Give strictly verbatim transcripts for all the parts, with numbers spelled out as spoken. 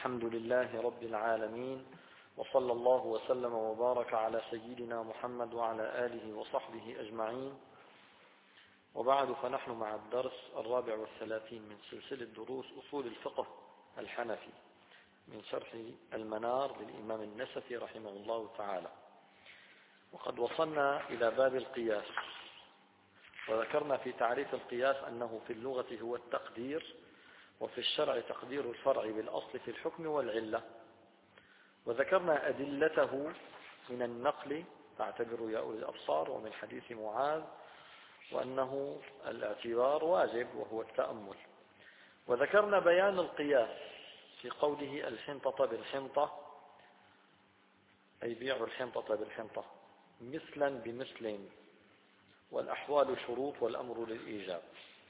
الحمد لله رب العالمين، وصلى الله وسلم وبارك على سيدنا محمد وعلى آله وصحبه أجمعين، وبعد، فنحن مع الدرس الرابع والثلاثين من سلسلة دروس أصول الفقه الحنفي من شرح المنار للإمام النسفي رحمه الله تعالى. وقد وصلنا إلى باب القياس، وذكرنا في تعريف القياس أنه في اللغة هو التقدير، وفي الشرع تقدير الفرع بالأصل في الحكم والعلة. وذكرنا أدلته من النقل تعتبر يا أولي الأبصار، ومن حديث معاذ، وأنه الاعتبار واجب وهو التأمل. وذكرنا بيان القياس في قوله الحنطة بالحنطة، أي بيع الحنطة بالحنطة مثلا بمثل، والأحوال شروط والأمر للإيجاب.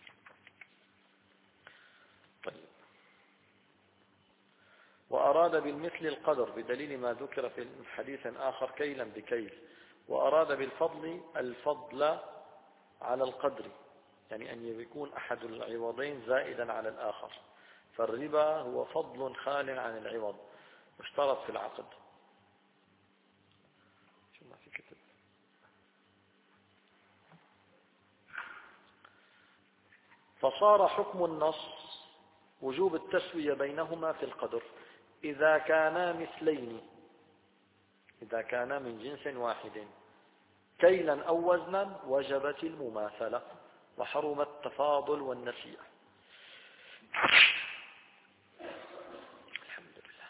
طيب. وأراد بالمثل القدر بدليل ما ذكر في حديث آخر كيلا بكيل. وأراد بالفضل الفضل على القدر، يعني أن يكون أحد العوضين زائدا على الآخر، فالربا هو فضل خال عن العوض مشترط في العقد. شو ما في كتب. فصار حكم النص وجوب التسوية بينهما في القدر إذا كانا مثلين، إذا كانا من جنس واحد، كيلا أو وزنا وجبت المماثلة وحرم التفاضل والنسيئة. الحمد لله.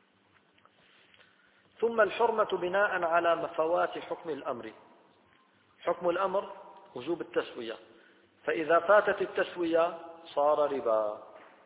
ثم الحرمة بناء على مفوات حكم الأمر. حكم الأمر وجوب التسوية، فإذا فاتت التسوية صار ربا.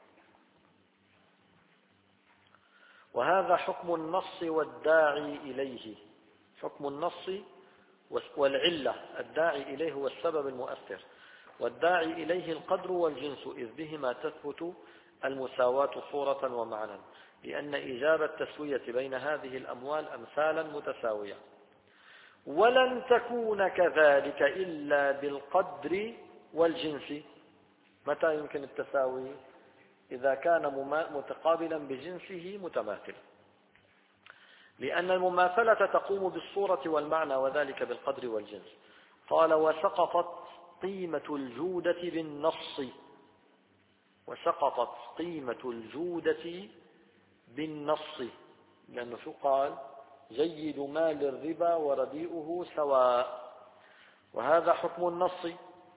وهذا حكم النص والداعي إليه. حكم النص والعلة، الداعي إليه هو السبب المؤثر، والداعي إليه القدر والجنس، إذ بهما تثبت المساواة صورة ومعنى، لأن إيجاب التسوية بين هذه الأموال أمثالا متساوية. ولن تكون كذلك إلا بالقدر والجنس. متى يمكن التساوي؟ إذا كان متقابلا بجنسه متماثل، لأن المماثلة تقوم بالصورة والمعنى، وذلك بالقدر والجنس. قال وسقطت قيمة الجودة بالنص. وسقطت قيمة الجودة بالنص، لأنه شو قال؟ جيد مال الربا ورديئه سواء. وهذا حكم النص.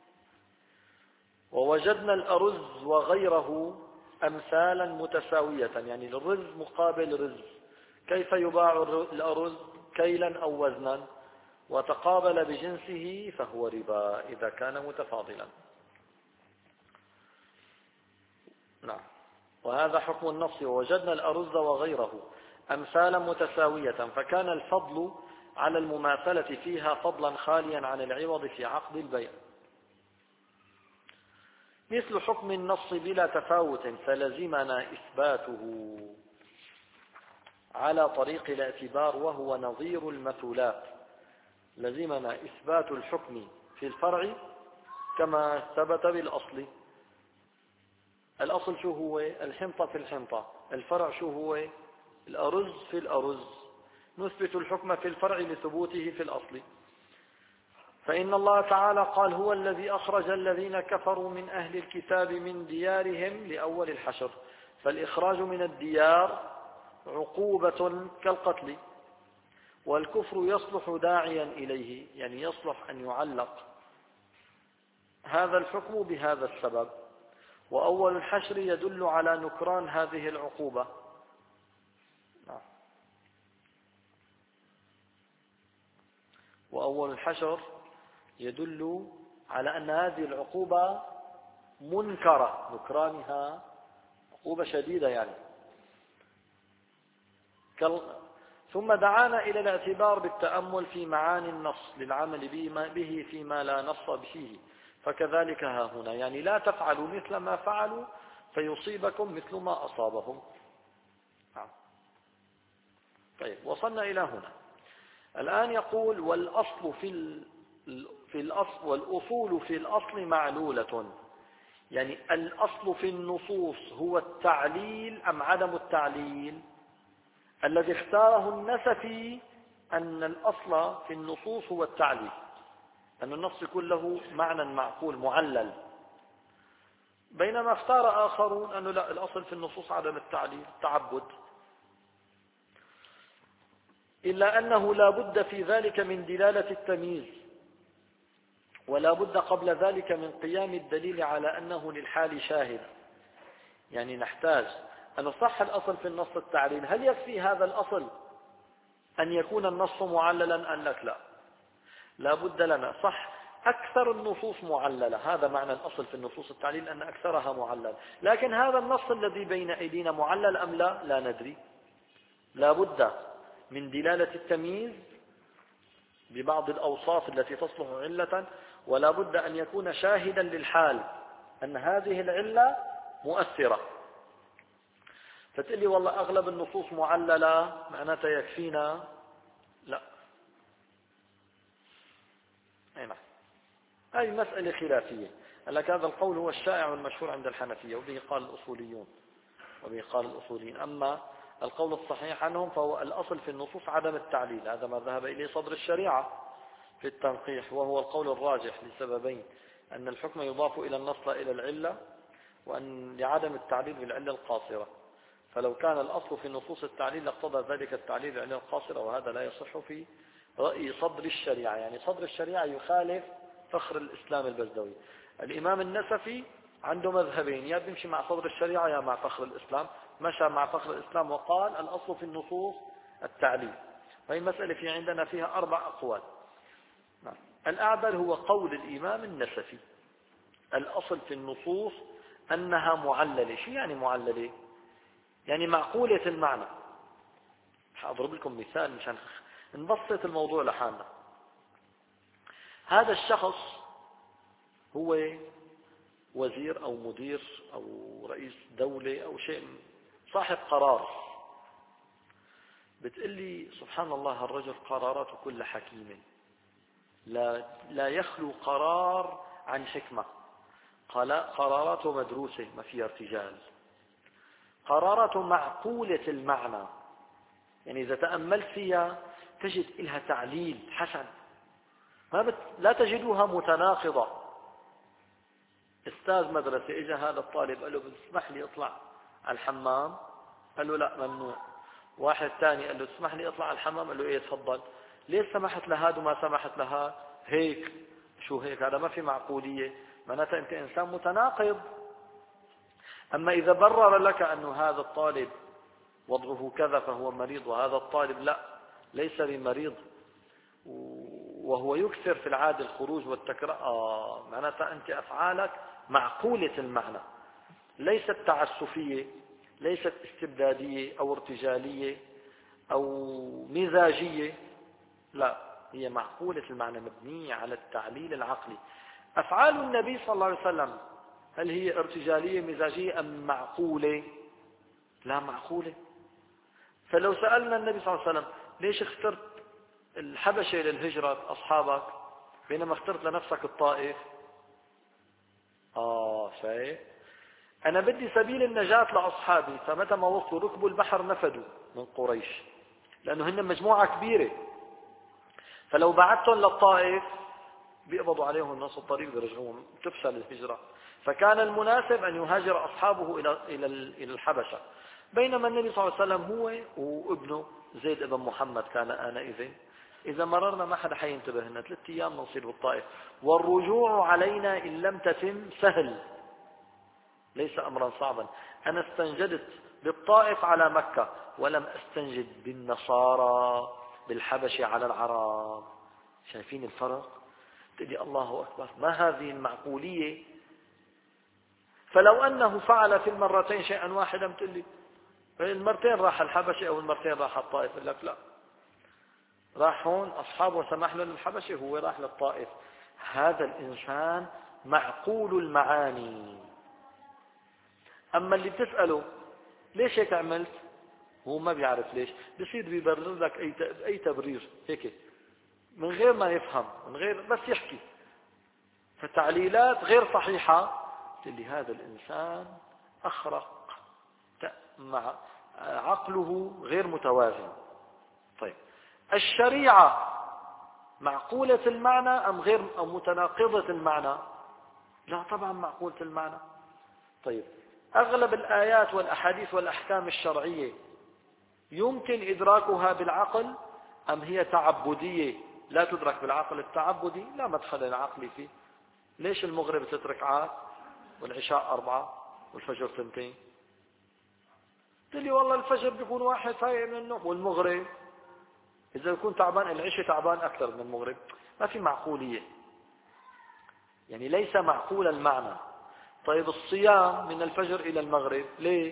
ووجدنا الأرز وغيره أمثالا متساوية، يعني الرز مقابل رز. كيف يباع الأرز؟ كيلا أو وزنا، وتقابل بجنسه فهو ربا إذا كان متفاضلا. نعم. وهذا حكم النص. ووجدنا الأرز وغيره أمثالا متساوية، فكان الفضل على المماثلة فيها فضلا خاليا عن العوض في عقد البيع. مثل حكم النص بلا تفاوت، فلزمنا إثباته على طريق الاعتبار، وهو نظير المثلات. لزمنا إثبات الحكم في الفرع كما ثبت بالأصل. الأصل شو هو؟ الحنطة في الحنطة. الفرع شو هو؟ الأرز في الأرز. نثبت الحكم في الفرع لثبوته في الأصل. فإن الله تعالى قال هو الذي أخرج الذين كفروا من أهل الكتاب من ديارهم لأول الحشر. فالإخراج من الديار عقوبة كالقتل، والكفر يصلح داعيا إليه، يعني يصلح أن يعلق هذا الحكم بهذا السبب. وأول الحشر يدل على نكران هذه العقوبة. وأول الحشر يدل على أن هذه العقوبة منكرة، نكرانها عقوبة شديدة يعني. ثم دعانا إلى الاعتبار بالتأمل في معاني النص للعمل به فيما لا نص فيه. فكذلك ها هنا، يعني لا تفعلوا مثل ما فعلوا فيصيبكم مثل ما أصابهم. طيب، وصلنا إلى هنا. الآن يقول والأصل في في الأصل والأصول في الأصل معلولة، يعني الأصل في النصوص هو التعليل أم عدم التعليل؟ الذي اختاره النسفي أن الأصل في النصوص هو التعليل، أن النص يكون له معنى معقول معلل، بينما اختار آخرون أنه لا، الأصل في النصوص عدم التعليل، تعبد. إلا أنه لا بد في ذلك من دلالة التمييز، ولا بد قبل ذلك من قيام الدليل على أنه للحال شاهد. يعني نحتاج أن صح الأصل في النص التعليل، هل يكفي هذا الأصل أن يكون النص معللا أم لك؟ لا، لا بد لنا صح أكثر النصوص معللة، هذا معنى الأصل في النصوص التعليل أن أكثرها معلل، لكن هذا النص الذي بين أيدينا معلل أم لا؟ لا ندري. لا بد من دلالة التمييز ببعض الأوصاف التي تصلح علة، ولا بد أن يكون شاهدا للحال أن هذه العلة مؤثرة. فتقول لي والله أغلب النصوص معللة معناتها يكفينا؟ لا. أي نعم، هذه مسألة خلافية. لك هذا القول هو الشائع والمشهور عند الحنفية، وبه قال الأصوليون وبه قال الأصوليين. أما القول الصحيح عنهم فهو الأصل في النصوص عدم التعليل، هذا ما ذهب إليه صدر الشريعة في التنقيح، وهو القول الراجح لسببين: أن الحكم يضاف إلى النص إلى العلة، وأن لعدم التعليل بالعلة القاصرة. فلو كان الأصل في نصوص التعليل لاقتضى ذلك التعليل بالعلة القاصرة، وهذا لا يصح في رأي صدر الشريعة. يعني صدر الشريعة يخالف فخر الإسلام البزدوي. الإمام النسفي عنده مذهبين: يا بيمشي مع صدر الشريعة يا مع فخر الإسلام. مشى مع فخر الإسلام وقال الأصل في النصوص التعليل. وهي مسألة في عندنا فيها أربع أقوال. الأعدل هو قول الإمام النسفي، الأصل في النصوص أنها معللة. شو يعني معللة؟ يعني معقولة المعنى. أضرب لكم مثال مشان نبسط الموضوع لحالنا. هذا الشخص هو وزير أو مدير أو رئيس دولة أو شيء، صاحب قرار. بتقول لي سبحان الله الرجل قراراته كلها حكيمة، لا, لا يخلو قرار عن حكمة، قراراته مدروسة ما فيها ارتجال، قراراته معقولة المعنى. يعني إذا تأملت فيها تجد لها تعليل حسن، ما بت... لا تجدها متناقضة. استاذ مدرسة اجى هذا الطالب قال له بتسمح لي اطلع على الحمام؟ قال له لا ممنوع. واحد ثاني قال له تسمح لي اطلع على الحمام؟ قال له ايه تفضل. ليش سمحت لهذا وما سمحت لها؟ هيك. شو هيك؟ هذا ما في معقولية، معناتها انت انسان متناقض. اما اذا برر لك ان هذا الطالب وضعه كذا فهو مريض، وهذا الطالب لا ليس بمريض وهو يكثر في العادة الخروج والتكرار، آه معناتها أنت أفعالك معقولة المعنى، ليست تعسفية، ليست استبدادية أو ارتجالية أو مزاجية، لا، هي معقولة المعنى مبنية على التعليل العقلي. أفعال النبي صلى الله عليه وسلم هل هي ارتجالية مزاجية أم معقولة؟ لا، معقولة. فلو سألنا النبي صلى الله عليه وسلم ليش اخترت الحبشة للهجرة أصحابك بينما اخترت لنفسك الطائف؟ آه شايف، أنا بدي سبيل النجاة لأصحابي، فمتى ما وصلوا ركبوا البحر نفدوا من قريش، لأنه هن مجموعة كبيرة، فلو بعتهم للطائف بيقبضوا عليهم الناس الطريق بيرجعوهم، تفشل الهجرة. فكان المناسب أن يهاجر أصحابه إلى إلى إلى الحبشة، بينما النبي صلى الله عليه وسلم هو وابنه زيد ابن محمد كان آنئذ. إذا مررنا ما حدا حينتبه لنا، ثلاث أيام نصير بالطائف، والرجوع علينا إن لم تتم سهل، ليس أمرا صعبا. أنا استنجدت بالطائف على مكة، ولم استنجد بالنصارى بالحبشة على العرب. شايفين الفرق؟ تقولي الله أكبر، ما هذه المعقولية؟ فلو أنه فعل في المرتين شيئا واحدا بتقولي المرتين راح الحبشة أو المرتين راح الطائف، يقول لك لا، راح هون أصحابه سمح له للحبشة، هو راح للطائف. هذا الإنسان معقول المعاني. أما اللي بتسأله ليش هيك عملت، هو ما بيعرف ليش، بصير بيبرر لك أي أي تبرير هيك من غير ما يفهم، من غير بس يحكي. فالتعليلات غير صحيحة اللي هذا الإنسان أخرق، مع عقله غير متوازن. طيب الشريعة معقولة المعنى أم غير أو متناقضة المعنى؟ لا طبعا معقولة المعنى. طيب أغلب الآيات والأحاديث والأحكام الشرعية يمكن إدراكها بالعقل أم هي تعبدية لا تدرك بالعقل؟ التعبدي لا مدخل العقل فيه. ليش المغرب ست ركعات والعشاء أربعة والفجر ثنتين؟ قلت لي والله الفجر بيكون واحد فايق من النوم، والمغرب إذا يكون تعبان العشاء تعبان أكثر من المغرب. ما في معقولية، يعني ليس معقول المعنى. طيب الصيام من الفجر إلى المغرب ليه؟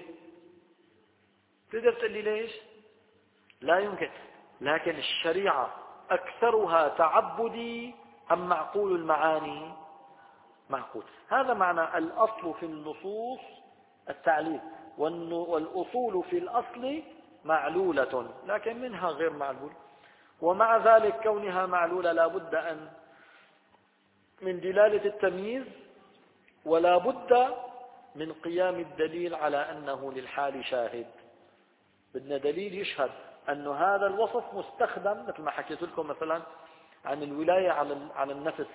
تقدر تقول لي ليش؟ لا يمكن. لكن الشريعة أكثرها تعبدي أم معقول المعاني؟ معقول. هذا معنى الأصل في النصوص التعليل، والأصول في الأصل معلولة لكن منها غير معلول. ومع ذلك كونها معلولة لا بد أن من دلالة التمييز، ولا بد من قيام الدليل على أنه للحال شاهد. بدنا دليل يشهد أن هذا الوصف مستخدم، مثل ما حكيت لكم مثلا عن الولاية على النفس،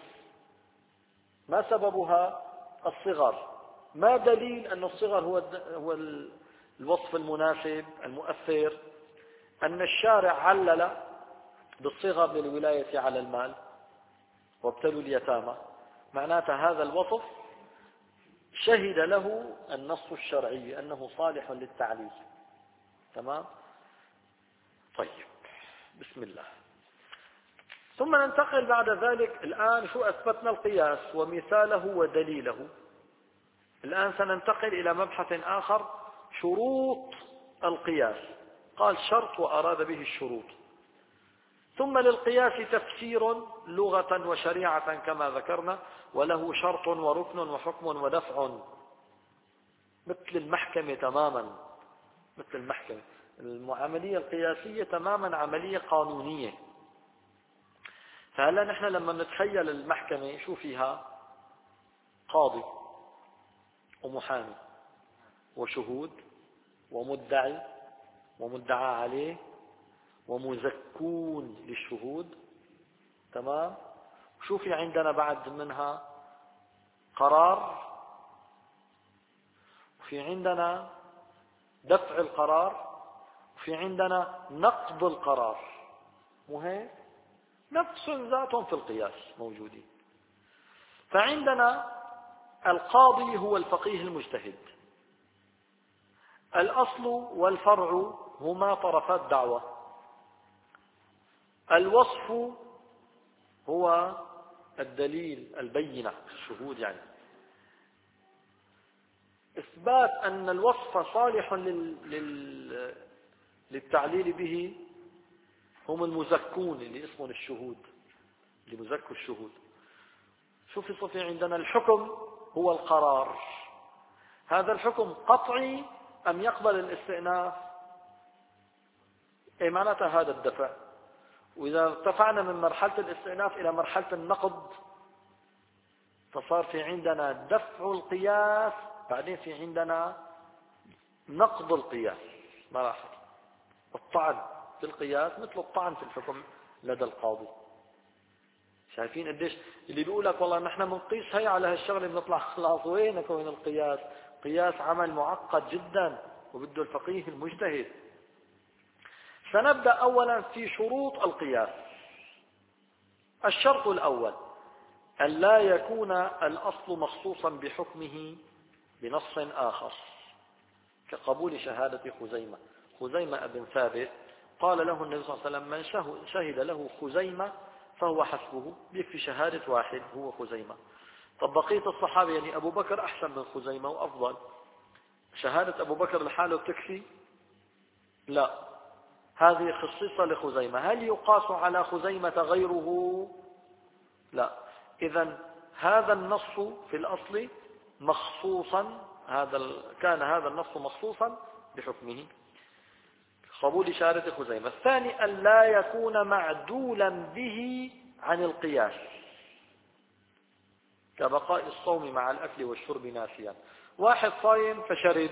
ما سببها؟ الصغر. ما دليل أن الصغر هو هو الوصف المناسب المؤثر؟ أن الشارع علل بالصغر للولاية على المال وابتلوا اليتامى، معناته هذا الوصف شهد له النص الشرعي أنه صالح للتعليل. تمام؟ طيب بسم الله. ثم ننتقل بعد ذلك. الآن شو أثبتنا؟ القياس ومثاله ودليله. الآن سننتقل إلى مبحث آخر، شروط القياس. قال شرط وأراد به الشروط. ثم للقياس تفسير لغة وشريعة كما ذكرنا، وله شرط وركن وحكم ودفع، مثل المحكمة تماما. مثل المحكمة المعاملية القياسية تماما عملية قانونية. فهلا نحن لما نتخيل المحكمة شو فيها؟ قاضي ومحامي وشهود ومدعي ومدعى عليه ومزكون للشهود. تمام؟ شو في عندنا بعد منها؟ قرار، وفي عندنا دفع القرار، وفي عندنا نقض القرار. مو هيك؟ نفس ذاتهم في القياس موجودين. فعندنا القاضي هو الفقيه المجتهد. الأصل والفرع هما طرفات دعوة. الوصف هو الدليل البينة، الشهود يعني. إثبات أن الوصف صالح لل... لل... للتعليل به هم المزكون اللي اسمهم الشهود، اللي مزكوا الشهود. شو في صفي عندنا؟ الحكم هو القرار. هذا الحكم قطعي أم يقبل الاستئناف؟ أي معناتها هذا الدفع. وإذا ارتفعنا من مرحلة الاستئناف إلى مرحلة النقض فصار في عندنا دفع القياس، بعدين في عندنا نقض القياس مراحل. الطعن في القياس مثل الطعن في الحكم لدى القاضي. شايفين قديش اللي بيقول لك والله نحن بنقيس هي على هالشغله بنطلع خلاص وينك وين القياس؟ قياس عمل معقد جدا وبده الفقيه المجتهد. سنبدأ أولا في شروط القياس. الشرط الأول أن لا يكون الأصل مخصوصا بحكمه بنص آخر، كقبول شهادة خزيمة. خزيمة ابن ثابت قال له النبي صلى الله عليه وسلم من شهد له خزيمة فهو حسبه، بيكفي شهادة واحد هو خزيمة. طب بقية الصحابة يعني أبو بكر أحسن من خزيمة وأفضل، شهادة أبو بكر لحاله بتكفي؟ لا، هذه خصيصة لخزيمة. هل يقاس على خزيمة غيره؟ لا. إذن هذا النص في الأصل مخصوصا، هذا كان هذا النص مخصوصا بحكمه، قبول شهادة خزيمة. الثاني أن لا يكون معدولا به عن القياس، كبقاء الصوم مع الأكل والشرب ناسيا. واحد صايم فشرب،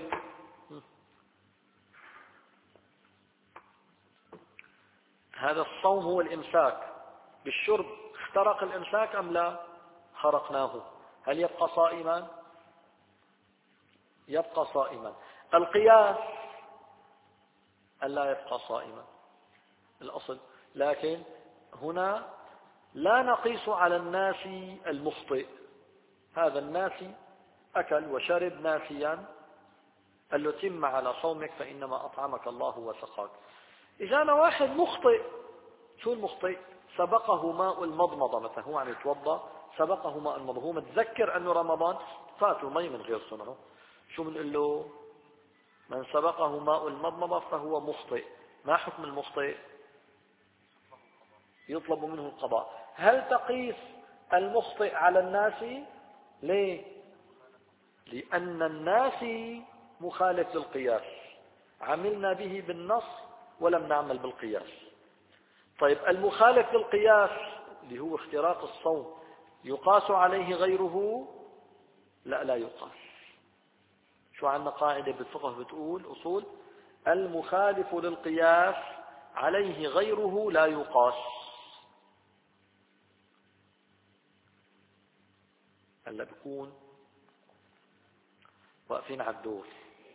هذا الصوم هو الإمساك، بالشرب اخترق الإمساك أم لا؟ خرقناه، هل يبقى صائما؟ يبقى صائما. القياس ألا يبقى صائما الأصل، لكن هنا لا نقيس على الناس المخطئ. هذا الناس أكل وشرب ناسيا، قال له تم على صومك فإنما أطعمك الله وسقاك. إذا أنا واحد مخطئ، شو المخطئ؟ سبقه ماء المضمضة، مثلا هو عم يتوضا سبقه ماء المضمضة، هو متذكر أنه رمضان فاته مي من غير صنعه، شو بنقول له؟ من سبقه ماء المضمضة فهو مخطئ. ما حكم المخطئ؟ يطلب منه القضاء. هل تقيس المخطئ على الناس؟ ليه؟ لأن الناس مخالف للقياس، عملنا به بالنص ولم نعمل بالقياس. طيب المخالف للقياس اللي هو اختراق الصوم يقاس عليه غيره؟ لا، لا يقاس. شو عندنا قاعدة بالفقه بتقول أصول: المخالف للقياس عليه غيره لا يقاس. هلا بكون واقفين على الدور،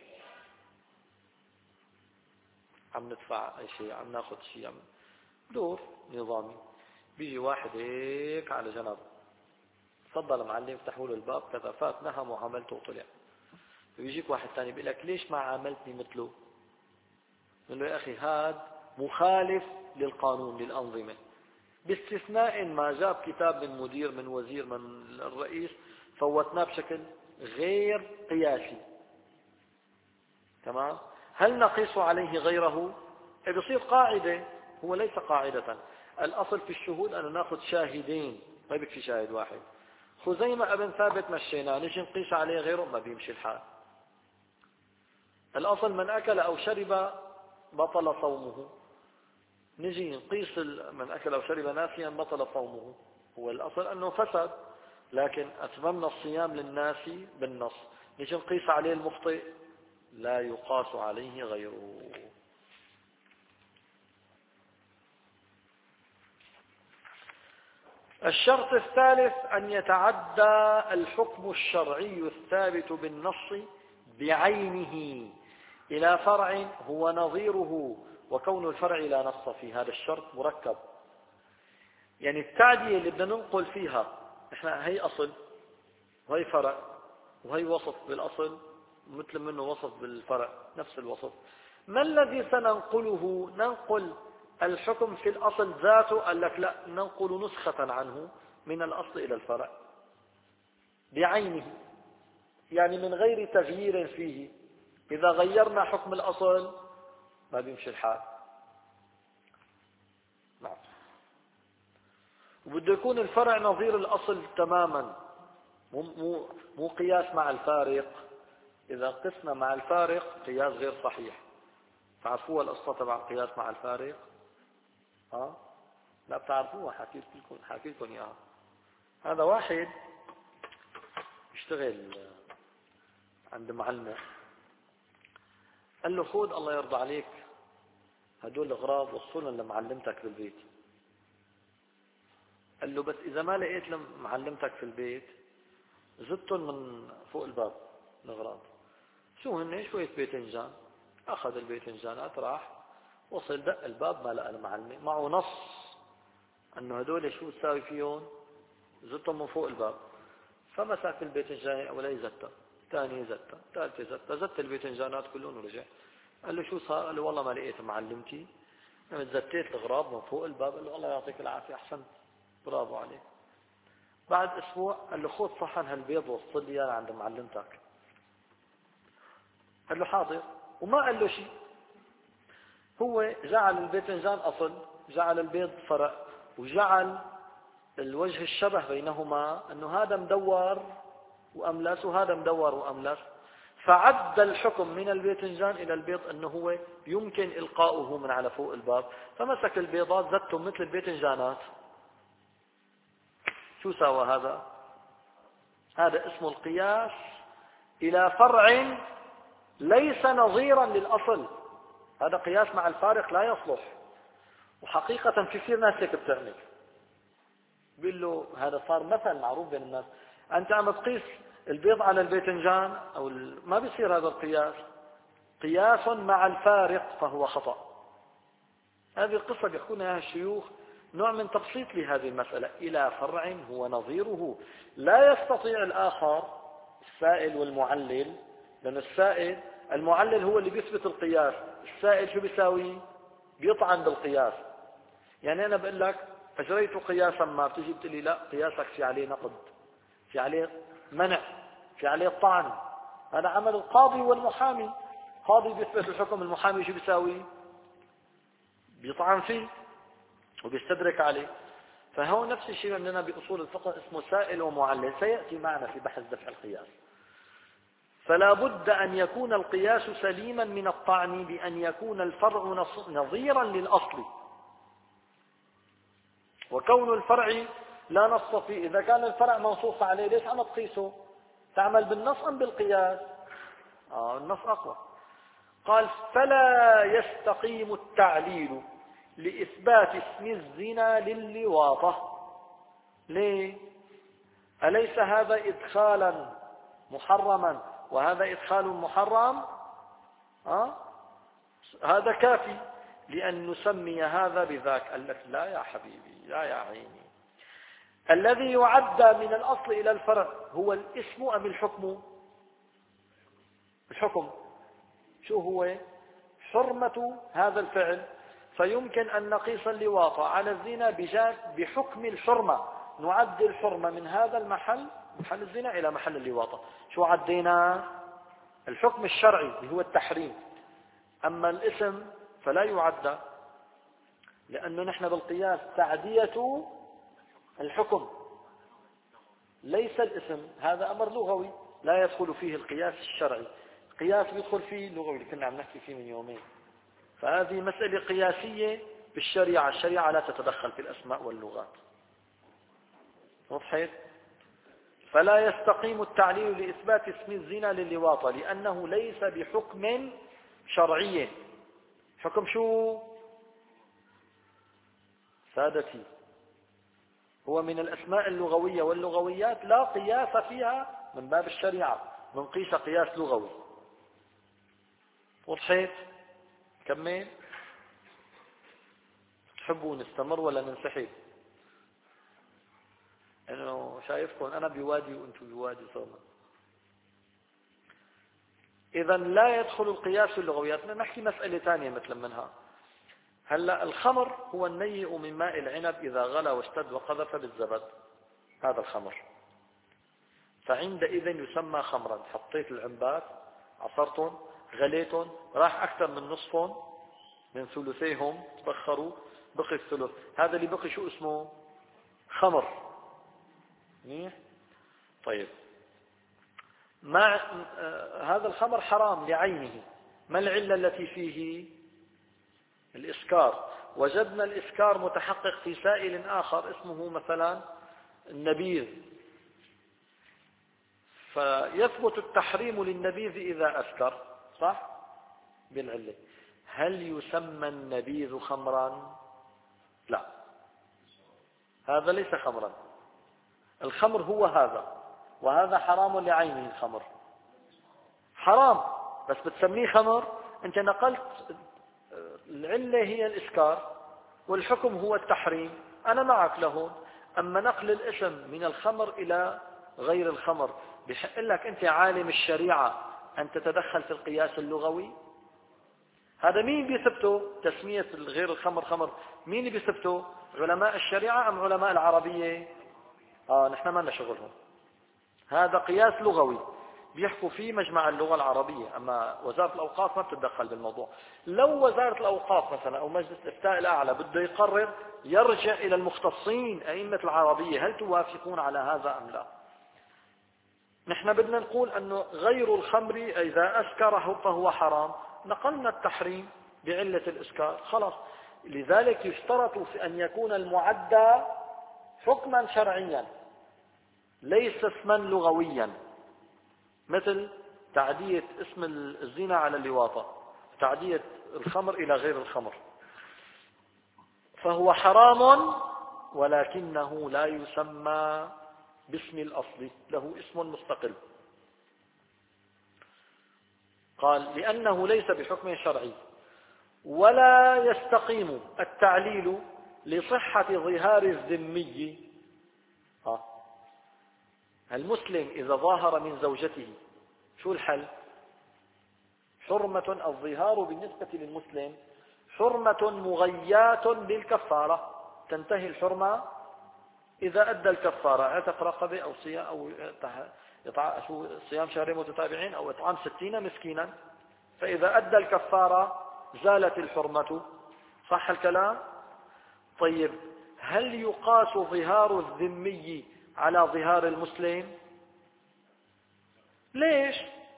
عم ندفع اي شيء، عم ناخذ شيء، عم دور نظامي، بيجي واحد هيك على جنب، تفضل معلم، افتحوا له الباب كذا، فات نهم وعملته وطلع. بيجيك واحد ثاني بيقول لك ليش ما عاملتني مثله؟ بقول له يا اخي هذا مخالف للقانون للأنظمة، باستثناء ما جاب كتاب من مدير من وزير من الرئيس فوتناه بشكل غير قياسي. تمام؟ هل نقيس عليه غيره؟ بيصير قاعدة، هو ليس قاعدة. الأصل في الشهود أن نأخذ شاهدين، ما بيكفي شاهد واحد. خزيمة ابن ثابت مشيناه، نجي نقيس عليه غيره ما بيمشي الحال. الأصل من أكل أو شرب بطل صومه، نجي نقيس من أكل أو شرب ناسيا بطل صومه. هو الأصل أنه فسد، لكن أتممنا الصيام للناس بالنص. نجي نقيس عليه المخطئ، لا يقاس عليه غيره. الشرط الثالث أن يتعدى الحكم الشرعي الثابت بالنص بعينه إلى فرع هو نظيره، وكون الفرع لا نص فيه. هذا الشرط مركب، يعني التعدية اللي بدنا ننقل فيها، احنا هي أصل وهي فرع وهي وصف بالأصل مثل منه وصف بالفرع نفس الوصف. ما الذي سننقله؟ ننقل الحكم في الأصل ذاته؟ قال لك لا، ننقل نسخة عنه من الأصل إلى الفرع بعينه، يعني من غير تغيير فيه. إذا غيرنا حكم الأصل ما بيمشي الحال. نعم. وبده يكون الفرع نظير الأصل تماما، مو مو مو قياس مع الفارق. إذا قسنا مع الفارق قياس غير صحيح. تعرفوها القصة تبع القياس مع الفارق؟ ها؟ لا بتعرفوها، حكيت لكم حكيت لكم اياها. هذا واحد يشتغل عند معلمه، قال له خذ الله يرضى عليك هدول الأغراض وصلهم لمعلمتك بالبيت. قال له بس إذا ما لقيت معلمتك في البيت زدتهم من فوق الباب الأغراض. شو هن؟ شوية باذنجان. أخذ الباذنجانات راح وصل دق الباب ما لقى المعلمة، معه نص أنه هدول شو تساوي فيهم، زدتهم من فوق الباب. فمسك الباذنجان الأولى زتها، ثاني زتها، ثالثة زتها، زت الباذنجانات كلهم ورجع. قال له شو صار؟ قال له والله ما لقيت معلمتي، أنا زتيت الأغراض من فوق الباب. قال له الله يعطيك العافية، أحسنت، برافو عليك. بعد أسبوع قال له خذ صحن هالبيض وصل لي إياه عند معلمتك. قال له حاضر، وما قال له شيء. هو جعل الباذنجان أصل، جعل البيض فرع، وجعل الوجه الشبه بينهما أنه هذا مدور وأملس وهذا مدور وأملس، فعد الحكم من الباذنجان إلى البيض أنه هو يمكن إلقاؤه من على فوق الباب. فمسك البيضات زتهم مثل الباذنجانات. شو سوى هذا؟ هذا اسم القياس إلى فرع ليس نظيرا للأصل. هذا قياس مع الفارق لا يصلح. وحقيقة في كثير ناس هيك بتعمل، بيقول له هذا صار مثل معروف بين الناس، أنت عم تقيس البيض على الباذنجان أو ال... ما بيصير هذا القياس، قياس مع الفارق فهو خطأ. هذه القصة بيحكون اياها الشيوخ، نوع من تبسيط لهذه المسألة. إلى فرع هو نظيره، لا يستطيع الآخر السائل والمعلل، لأن السائل المعلل هو اللي بيثبت القياس، السائل شو بيساوي؟ بيطعن بالقياس. يعني أنا بقول لك أجريت قياسا ما، بتجي بتقول لي لا قياسك في عليه نقد، في عليه منع، في عليه طعن. هذا عمل القاضي والمحامي، قاضي بيثبت الحكم، المحامي شو بيساوي؟ بيطعن فيه وبيستدرك عليه. فهو نفس الشيء عندنا بأصول الفقه اسمه سائل ومعلل، سيأتي معنا في بحث دفع القياس. فلا بد أن يكون القياس سليما من الطعن بأن يكون الفرع نظيرا للأصل. وكون الفرع لا نص فيه، إذا كان الفرع منصوص عليه ليش عم تقيسه؟ تعمل بالنص أم بالقياس؟ آه النص أقوى. قال فلا يستقيم التعليل لإثبات اسم الزنا للواطة. ليه؟ أليس هذا إدخالا محرما وهذا إدخال محرم؟ أه؟ هذا كافي لأن نسمي هذا بذاك. قال لك لا يا حبيبي، لا يا عيني، الذي يعدى من الأصل إلى الفرع هو الاسم أم الحكم؟ الحكم. شو هو؟ حرمة هذا الفعل. فيمكن أن نقيس اللواطة على الزنا بحكم الحرمة، نعد الحرمة من هذا المحل، محل الزنا، إلى محل اللواطة. شو عدينا؟ الحكم الشرعي اللي هو التحريم. أما الاسم فلا يعدى، لأنه نحن بالقياس تعدية الحكم ليس الاسم. هذا أمر لغوي لا يدخل فيه القياس الشرعي، القياس يدخل فيه لغوي اللي كنا عم نحكي فيه من يومين. فهذه مسألة قياسية بالشريعة، الشريعة لا تتدخل في الأسماء واللغات. وضحت؟ فلا يستقيم التعليل لإثبات اسم الزنا للواطة لأنه ليس بحكم شرعي. حكم شو سادتي؟ هو من الأسماء اللغوية، واللغويات لا قياس فيها من باب الشريعة، منقيس قياس لغوي. وضحت؟ كمل. تحبوا نستمر ولا ننسحب؟ انه شايفكم انا بوادي وانتم بوادي صوما. اذا لا يدخل القياس في اللغويات. نحكي مسألة ثانية مثل منها. هلا الخمر هو النيء من ماء العنب اذا غلى واشتد وقذف بالزبد، هذا الخمر. فعندئذ يسمى خمرا. حطيت العنبات، عصرتهم، غليتهم، راح اكثر من نصفهم من ثلثيهم تبخروا، بقي الثلث. هذا اللي بقي شو اسمه؟ خمر. منيح؟ طيب، مع آه هذا الخمر حرام لعينه. ما العلة التي فيه؟ الإسكار. وجدنا الإسكار متحقق في سائل آخر اسمه مثلا النبيذ، فيثبت التحريم للنبيذ إذا أسكر، صح؟ بالعلة. هل يسمى النبيذ خمرا؟ لا، هذا ليس خمرا. الخمر هو هذا، وهذا حرام لعينه. الخمر حرام بس بتسميه خمر. انت نقلت العلة هي الإسكار والحكم هو التحريم، أنا معك له. أما نقل الاسم من الخمر إلى غير الخمر، بحق لك أنت عالم الشريعة أن تتدخل في القياس اللغوي؟ هذا مين بيثبته؟ تسمية غير الخمر خمر، مين بيثبته؟ علماء الشريعة أم علماء العربية؟ آه نحن ما لنا شغلهم. هذا قياس لغوي بيحكوا فيه مجمع اللغة العربية، أما وزارة الأوقاف ما بتتدخل بالموضوع. لو وزارة الأوقاف مثلا أو مجلس الإفتاء الأعلى بده يقرر، يرجع إلى المختصين أئمة العربية، هل توافقون على هذا أم لا؟ نحن بدنا نقول أنه غير الخمر إذا أسكره فهو حرام، نقلنا التحريم بعلة الإسكار، خلاص. لذلك يشترط في أن يكون المعدى حكما شرعيا. ليس اسما لغويا، مثل تعدية اسم الزنا على اللواطة، تعدية الخمر إلى غير الخمر، فهو حرام ولكنه لا يسمى باسم الأصل، له اسم مستقل. قال لأنه ليس بحكم شرعي، ولا يستقيم التعليل لصحة ظهار الذمي. المسلم إذا ظاهر من زوجته شو الحل؟ حرمة الظهار بالنسبة للمسلم حرمة مغياة بالكفارة، تنتهي الحرمة إذا أدى الكفارة، اعتق رقبة أو صيام أو صيام شهرين متتابعين أو إطعام ستين مسكينا، فإذا أدى الكفارة زالت الحرمة. صح الكلام؟ طيب هل يقاس ظهار الذمي على ظهار المسلم؟ ليش؟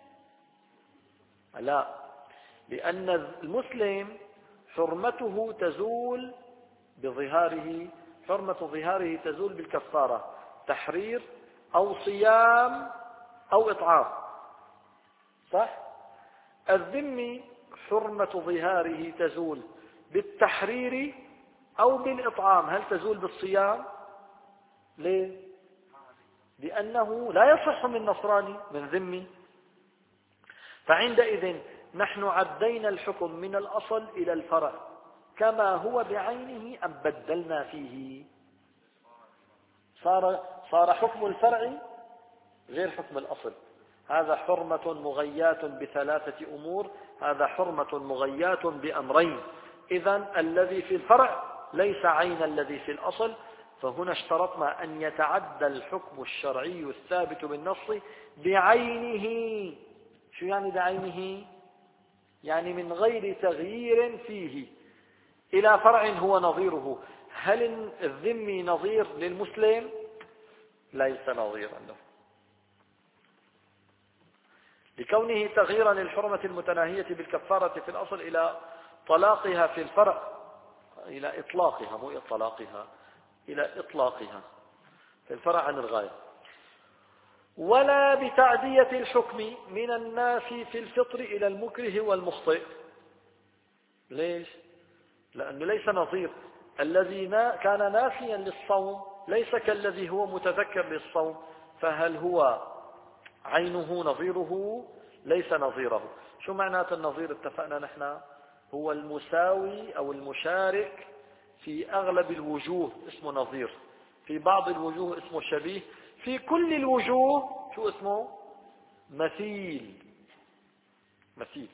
لا، لأن المسلم حرمته تزول بظهاره، حرمة ظهاره تزول بالكفارة، تحرير أو صيام أو إطعام. صح؟ الذمي حرمة ظهاره تزول بالتحرير أو بالإطعام. هل تزول بالصيام؟ ليه؟ لأنه لا يصح من نصراني من ذمي. فعندئذ نحن عدينا الحكم من الأصل إلى الفرع كما هو بعينه أم بدلنا فيه؟ صار صار حكم الفرع غير حكم الأصل. هذا حرمة مغياة بثلاثة أمور، هذا حرمة مغياة بأمرين. إذن الذي في الفرع ليس عين الذي في الأصل، فهنا اشترطنا أن يتعدى الحكم الشرعي الثابت بالنص بعينه. شو يعني بعينه؟ يعني من غير تغيير فيه إلى فرع هو نظيره. هل الذمي نظير للمسلم؟ ليس نظيرا له، لكونه تغييرا للحرمة المتناهية بالكفارة في الأصل إلى طلاقها في الفرع، إلى إطلاقها، مو إطلاقها، إلى إطلاقها في الفرع عن الغاية. ولا بتعدية الحكم من الناس في الفطر إلى المكره والمخطئ. ليش؟ لأنه ليس نظير. الذي كان ناسيا للصوم ليس كالذي هو متذكر للصوم، فهل هو عينه نظيره؟ ليس نظيره. شو معنات النظير؟ اتفقنا نحن هو المساوي أو المشارك في أغلب الوجوه اسمه نظير، في بعض الوجوه اسمه شبيه، في كل الوجوه شو اسمه؟ مثيل. مثيل.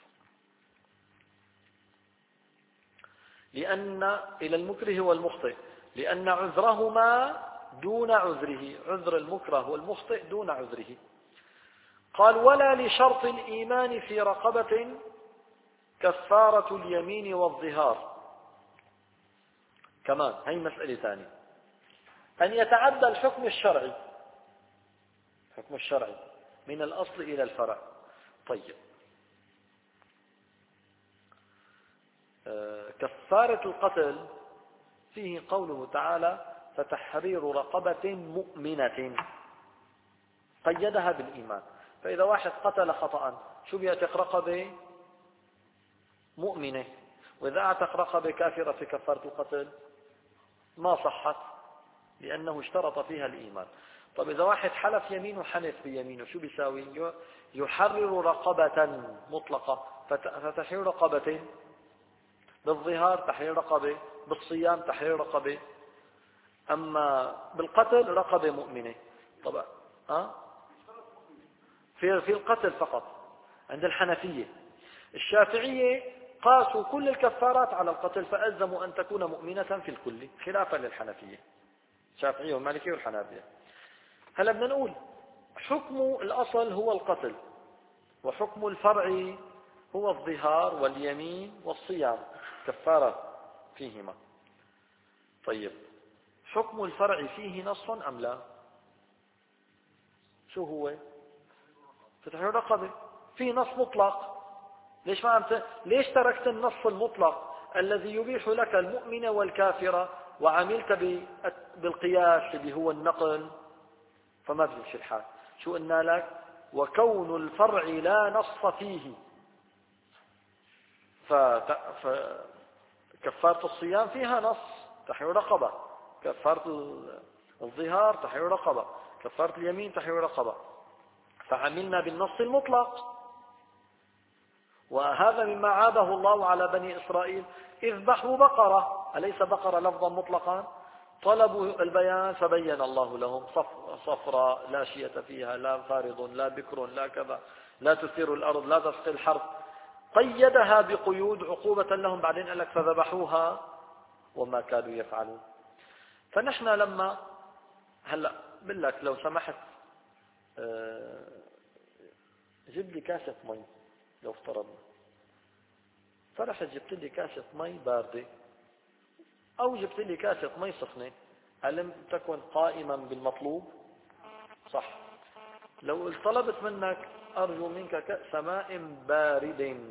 لأن إلى المكره والمخطئ، لأن عذرهما دون عذره، عذر المكره والمخطئ دون عذره. قال ولا لشرط الإيمان في رقبة كفارة اليمين والظهار. كمان هي مسألة ثانية، أن يتعدى الحكم الشرعي، الحكم الشرعي من الأصل إلى الفرع. طيب كفارة القتل فيه قوله تعالى فتحرير رقبة مؤمنة، قيدها بالإيمان. فإذا واحد قتل خطأ شو بيعتق؟ رقبة مؤمنة. وإذا اعتق رقبة كافرة في كفارة القتل ما صحت، لأنه اشترط فيها الإيمان. طب إذا واحد حلف يمين وحنث بيمينه شو بيساوي؟ يحرر رقبة مطلقة، فتحرير رقبة، بالظهار تحرير رقبة، بالصيام تحرير رقبة، أما بالقتل رقبة مؤمنة. طبعا أه؟ في في القتل فقط عند الحنفية. الشافعية قاسوا كل الكفارات على القتل فألزموا أن تكون مؤمنة في الكل، خلافا للحنفية، الشافعية والمالكية والحنابلة. هلا بدنا نقول حكم الأصل هو القتل، وحكم الفرع هو الظهار واليمين والصيام، كفارة فيهما. طيب حكم الفرع فيه نص أم لا؟ شو هو؟ فتحرير رقبة، فيه نص مطلق. ليش ما أنت ليش تركت النص المطلق الذي يبيح لك المؤمنة والكافرة وعملت بالقياس اللي هو النقل؟ فما بيمشي الحال. شو قلنا لك؟ وكون الفرع لا نص فيه، فكفارة الصيام فيها نص تحرير رقبة، كفارة الظهار تحرير رقبة، كفارة اليمين تحرير رقبة، فعملنا بالنص المطلق. وهذا مما عابه الله على بني إسرائيل: اذبحوا بقرة. أليس بقرة لفظا مطلقا؟ طلبوا البيان فبين الله لهم: صفراء لا شية فيها، لا فارض لا بكر لا كذا، لا تثير الأرض، لا تسقي الحرث. قيدها بقيود عقوبة لهم. بعدين قال لك: فذبحوها وما كادوا يفعلون. فنحن لما هلا بقول لك لو سمحت جيب لي كاسة مي، لو افترضنا فرحت جبت لي كاسة مي باردة أو جبت لي كاسة مي سخنة، ألم تكن قائما بالمطلوب؟ صح. لو طلبت منك: أرجو منك كأس ماء بارد،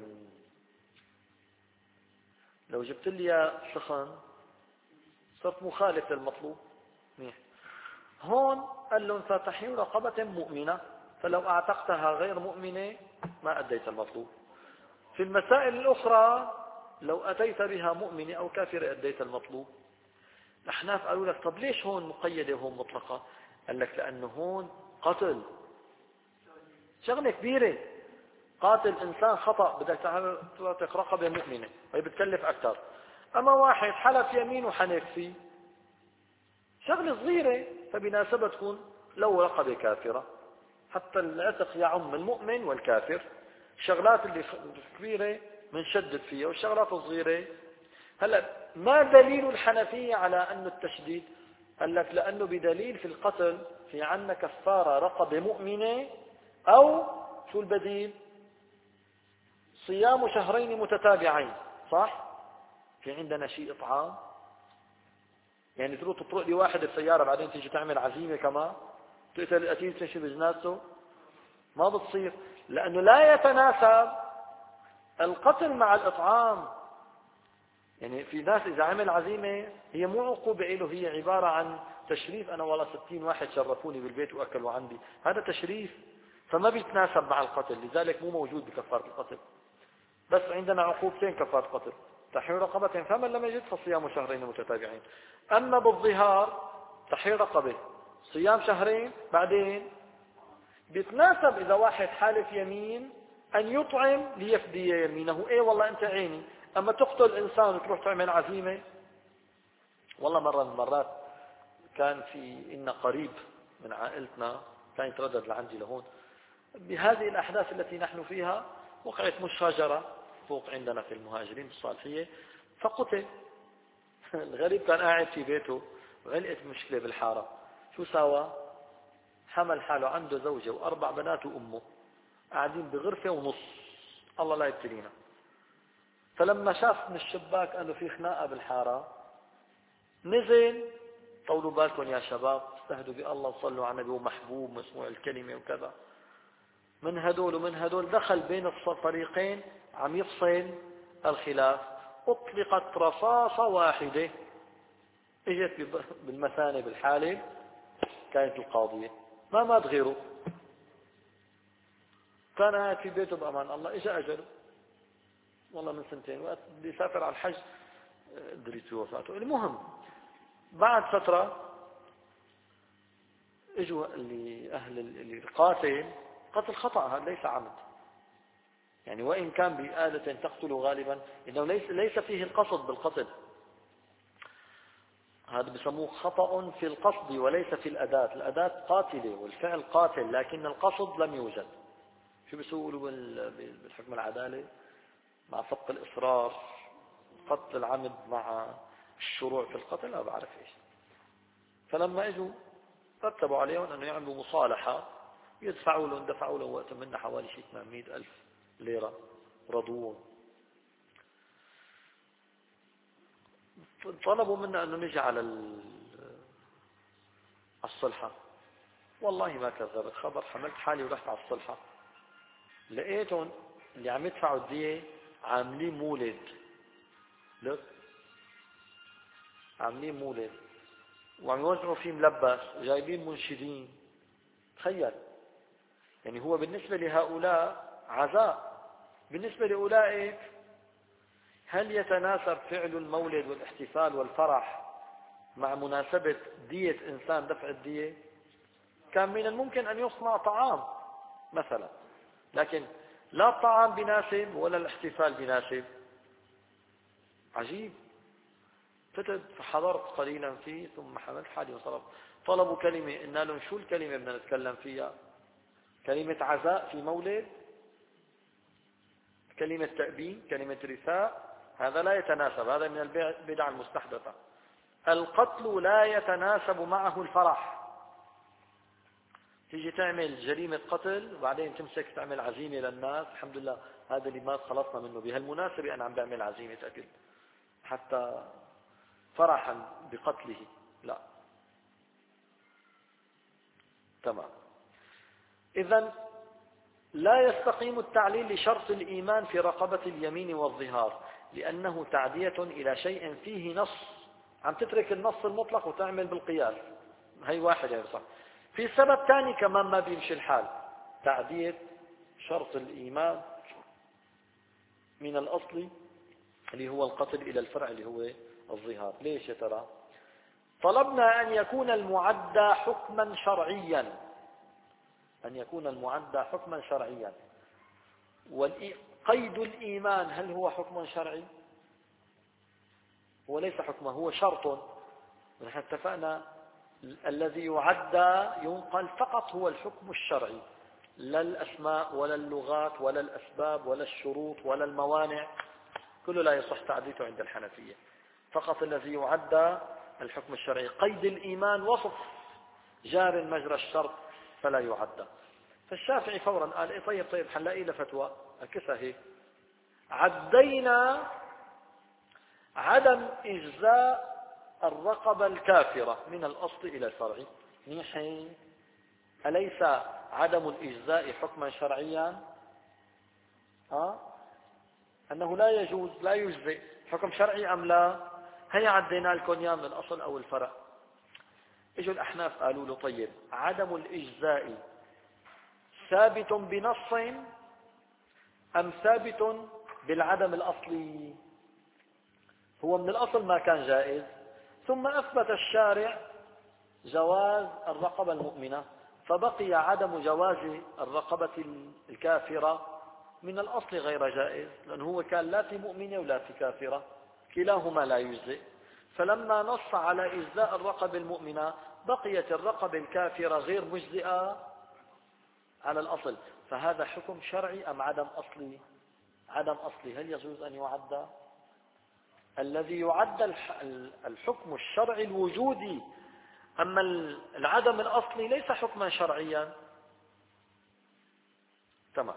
لو جبت لي سخن صرت مخالف للمطلوب. منيح. هون قال لهم: فتحرير رقبة مؤمنة، فلو اعتقتها غير مؤمنة ما أديت المطلوب. في المسائل الأخرى لو أتيت بها مؤمنة أو كافرة أديت المطلوب. الأحناف قالوا لك: طب ليش هون مقيدة وهون مطلقة؟ قال لك: لأنه هون قتل، شغلة كبيرة، قاتل إنسان خطأ، بدك تعتق رقبة مؤمنة وهي بتكلف أكثر. أما واحد حلف يمين وحنف فيه، شغلة صغيرة، فبناسبة تكون لو رقبة كافرة، حتى العتق يعم المؤمن والكافر. الشغلات اللي كبيرة منشدد فيها، والشغلات الصغيرة. هلا ما دليل الحنفية على أن التشديد؟ قال لك: لأنه بدليل في القتل في عنا كفارة رقبة مؤمنة، أو شو البديل؟ صيام شهرين متتابعين. صح؟ في عندنا شيء إطعام، يعني تروح تطرق لي واحد بسيارة بعدين تيجي تعمل عزيمة كمان تقتل القتيل تمشي بجنازته؟ ما بتصير، لأنه لا يتناسب القتل مع الإطعام. يعني في ناس إذا عمل عزيمة هي مو عقوبة له، هي عبارة عن تشريف. أنا والله ستين واحد شرفوني بالبيت وأكلوا عندي، هذا تشريف، فما بيتناسب مع القتل، لذلك مو موجود بكفارة القتل. بس عندنا عقوبتين كفارة قتل: تحرير رقبة، فمن لم يجد فصيام شهرين متتابعين. أما بالظهار تحرير رقبة، صيام شهرين، بعدين بيتناسب إذا واحد حالف يمين أن يطعم ليفدي يمينه. إيه والله أنت عيني. أما تقتل إنسان وتروح تعمل عزيمة. والله مرة من المرات كان في إن قريب من عائلتنا كان يتردد لعندي لهون بهذه الأحداث التي نحن فيها، وقعت مشاجرة فوق عندنا في المهاجرين الصالحية فقتل. الغريب كان قاعد في بيته وعلقت مشكلة بالحارة. شو سوى؟ حمل حاله عنده زوجة وأربع بنات وأمه قاعدين بغرفة ونص، الله لا يبتلينا. فلما شاف من الشباك أنه في خناقة بالحارة نزل: طولوا بالكم يا شباب، استهدوا بالله وصلوا على النبي ومحبوب مسموع الكلمة وكذا. من هدول ومن هدول دخل بين الفريقين عم يفصل الخلاف. أطلقت رصاصة واحدة اجت بالمثانة بالحالة، كانت القاضية، ما مات غيره، كان قاعد في بيته بأمان الله. اجى أجله والله من سنتين، وقت بدي يسافر على الحج دريت وفاته. المهم بعد فترة اجوا اللي أهل اللي القاتل، قتل خطأ، هذا ليس عمد، يعني وإن كان بآلة تقتل غالبا إنه ليس ليس فيه القصد بالقتل، هذا بسموه خطأ في القصد وليس في الأداة. الأداة قاتلة والفعل قاتل لكن القصد لم يوجد. شو بيسووا بالحكم العدالة مع فق الإصرار، قتل العمد مع الشروع في القتل، لا بعرف إيش. فلما اجوا رتبوا عليهم أنه يعملوا مصالحة، يدفعوا لهم، دفعوا لهم وقت منا حوالي شيء ثمانمائة ألف ليرة، رضوهم. طلبوا منا أنه نجي على الصلحة. والله ما كذبت خبر، حملت حالي ورحت على الصلحة، لقيتهم اللي عم يدفعوا الدية عاملين مولد. لك عاملين مولد وعم يوزعوا فيه ملبس وجايبين منشدين تخيل، يعني هو بالنسبة لهؤلاء عزاء، بالنسبة لأولئك هل يتناسب فعل المولد والاحتفال والفرح مع مناسبة دية إنسان دفع الدية؟ كان من الممكن أن يصنع طعام مثلا، لكن لا الطعام بناسب ولا الاحتفال بناسب. عجيب. فتت فحضرت قليلا فيه ثم حملت حالي وصرفت. طلبوا كلمة، قلنا لهم شو الكلمة بدنا نتكلم فيها؟ كلمة عزاء في مولد؟ كلمة تأبين؟ كلمة رثاء؟ هذا لا يتناسب، هذا من البدع المستحدثة. القتل لا يتناسب معه الفرح. تيجي تعمل جريمة قتل وبعدين تمسك تعمل عزيمة للناس، الحمد لله هذا اللي ما خلصنا منه، بهالمناسبة أنا عم بعمل عزيمة أكل حتى فرحا بقتله، لا. تمام. إذن لا يستقيم التعليل لشرط الإيمان في رقبة اليمين والظهار، لأنه تعدية إلى شيء فيه نص، عم تترك النص المطلق وتعمل بالقياس. هي واحدة يا صح. في سبب ثاني كمان ما بيمشي الحال، تعدية شرط الإيمان من الأصل اللي هو القتل إلى الفرع اللي هو الظهار. ليش يا ترى؟ طلبنا أن يكون المعدى حكما شرعيا، أن يكون المعدى حكما شرعيا. وقيد الإيمان هل هو حكم شرعي؟ هو ليس حكما، هو شرط. ونحن اتفقنا الذي يعدى ينقل فقط هو الحكم الشرعي، لا الأسماء ولا اللغات ولا الأسباب ولا الشروط ولا الموانع، كله لا يصح تعديته عند الحنفية. فقط الذي يعدى الحكم الشرعي. قيد الإيمان وصف جار مجرى الشرط فلا يعدى. فالشافعي فورا قال إيه طيب طيب حنلاقي له فتوى الكسة هيك، عدينا عدم إجزاء الرقبة الكافرة من الأصل إلى الفرع. نحن أليس عدم الإجزاء حكما شرعيا؟ ها؟ أنه لا يجوز، لا يجزئ، حكم شرعي أم لا؟ هيا عدينا لكم يا من الأصل أو الفرع. اجوا الأحناف قالوا له طيب عدم الإجزاء ثابت بنص أم ثابت بالعدم الأصلي؟ هو من الأصل ما كان جائز، ثم أثبت الشارع جواز الرقبة المؤمنة، فبقي عدم جواز الرقبة الكافرة من الأصل غير جائز، لأنه هو كان لا في مؤمنة ولا في كافرة، كلاهما لا يجزئ. فلما نص على إجزاء الرقبة المؤمنة بقيت الرقبة الكافرة غير مجزئة على الأصل. فهذا حكم شرعي أم عدم أصلي؟ عدم أصلي. هل يجوز أن يعدى؟ الذي يعد الحكم الشرعي الوجودي، أما العدم الأصلي ليس حكما شرعيا. تمام.